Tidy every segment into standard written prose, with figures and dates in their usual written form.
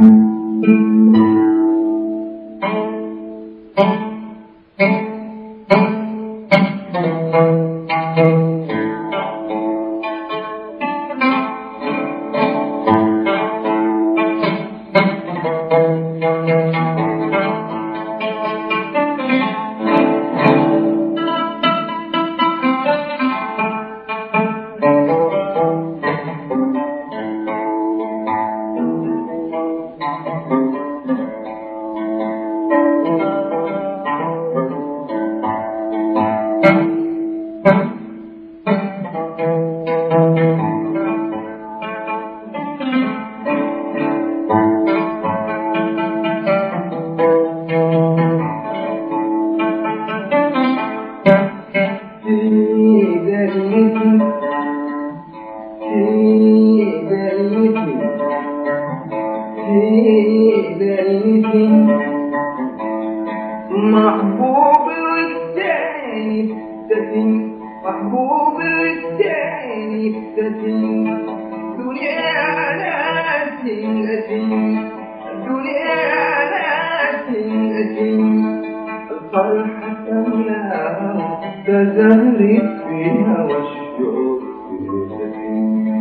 محبوب الثاني ابتسم، محبوب الثاني ابتسم، دنيا ناس أسم، دنيا ناس أسم، الفرحة تملاها تزهرت فيها والشوق يرتسم.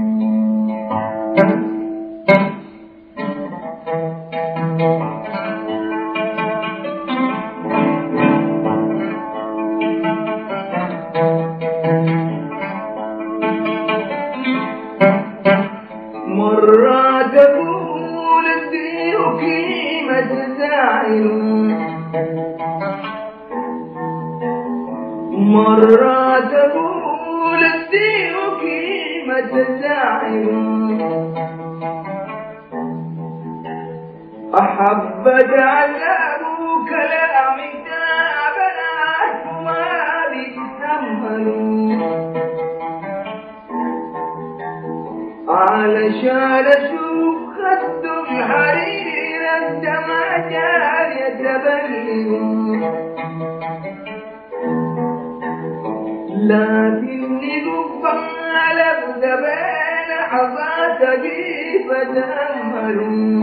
مرة تقول الدين قيمة زعل، مرة تقول الدين قيمة زعل، أحبت عذاب كلام تابنات ما بيتحملوا، علشان اشوف خد الحرير الدمع جال يتبلل، لكني قبل بذبان حظات بي فتأمل،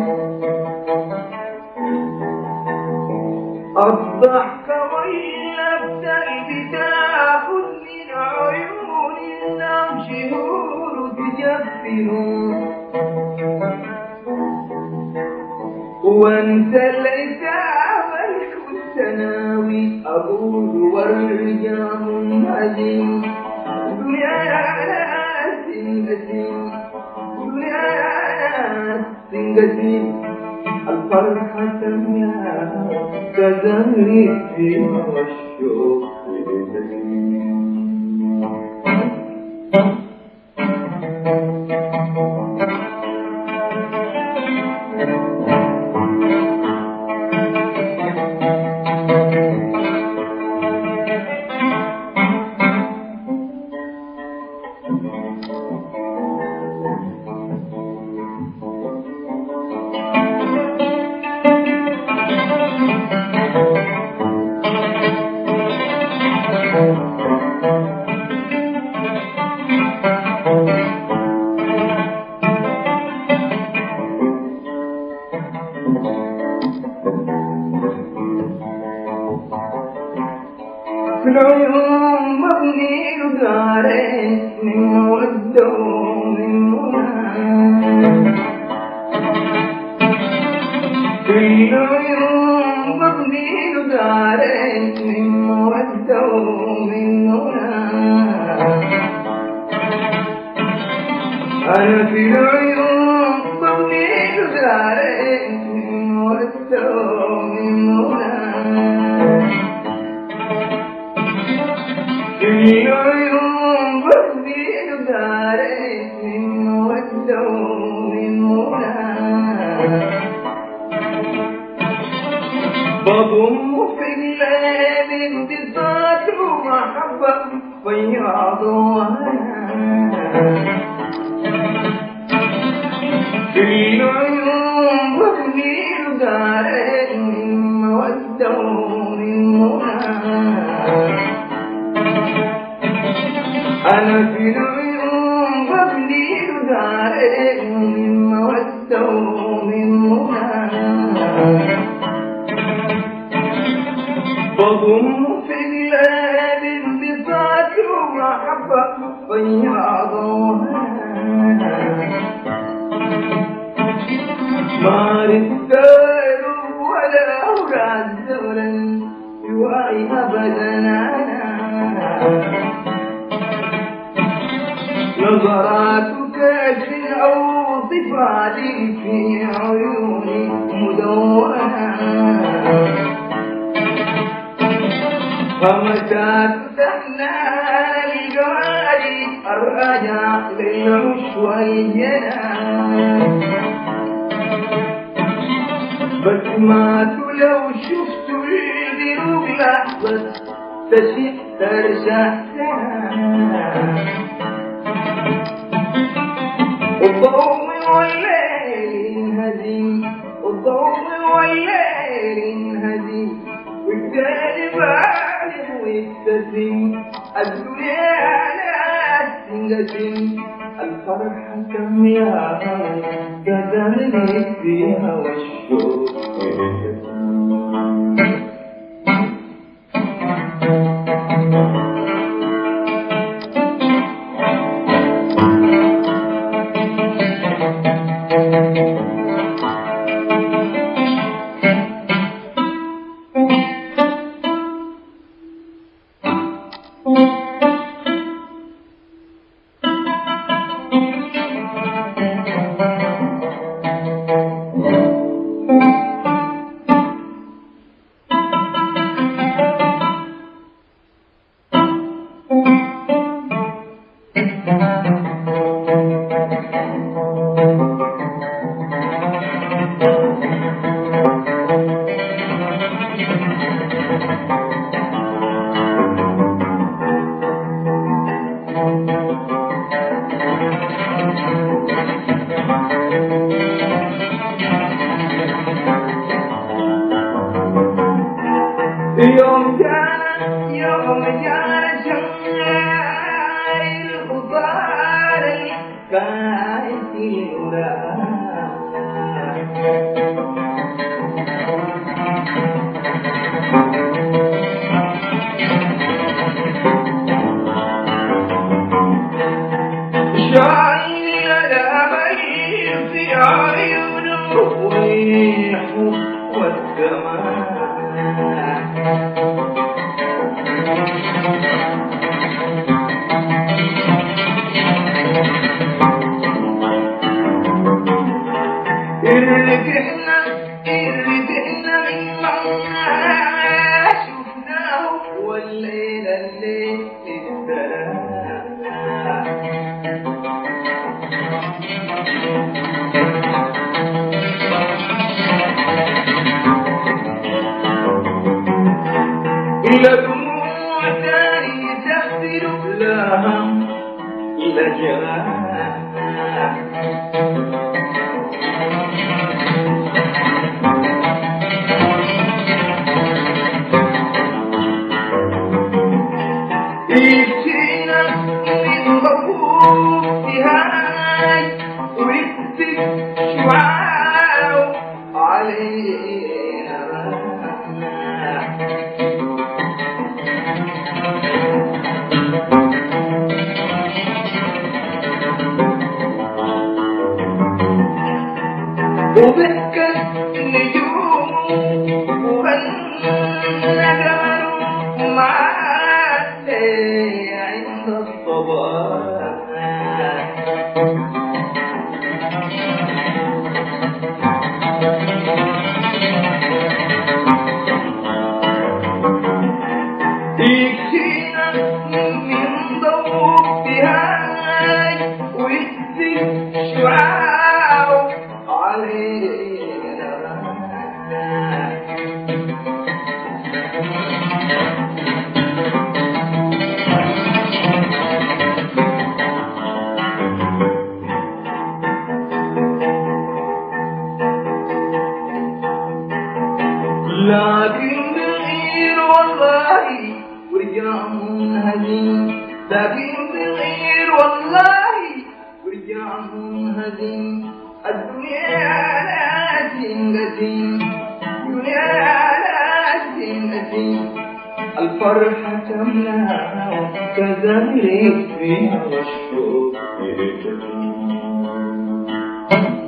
الضحك واللبس بتاخذ من عيون النام شهور تجفل، وانت العتاب الكنتناوي أقول وارجع منهزم، دنيا ناس انقسم، دنيا ناس انقسم، الفرحة تملاها كزهر فيها والشوق يرتسم. في العيون مبني دارين من مودة ومن منى، في العيون مبني دارين من مودة ومن منى، أنا في العيون مبني دارين من مودة ومن منى، في العيون مبني دارين من مودة ومن منى، بضم في الليل انبساط ومحبة فياض وهنا، في العيون مبني دارين من مودة ومن منى، أنا في العيون مبني دارين من مودة ومن منى، أضم في الليل انبساط ومحبة فياضها ما رسال ولا أولاد زولا يوعي أبدا نظراتك أو صفاتي في عيوني مدونة فمتى فتحنا الجواري الرجع للمشوينا بس ما لو شفت الذنوب لحظة تشيء ترجع الضوء والليل هزيم الضوء والليل هزيم والدار بالغ ويبتسم الدنيا لا تنقسم الفرحة كم يا كذلك فيها والشوق يوم جانا شمعي الخضار الكاسي شايل الأمل في عيونه ويحب والسماء رجعنا من ما شفناه والليل الليل إلى دموع ثاني تغفر لها إلى جمال يجينا من ضوءها ويكتب شعاع علينا وضحكت النجوم والنجم معاي عند الصباح يكفينا من ضوءها ويكفي شعاع علينا لكن بغير والله ورجع منهزم لكن بغير والله ورجع منهزم الدنيا لا تنقسم الدنيا لا تنقسم الفرحة تملاها وكذلك فيها والشوق يجري.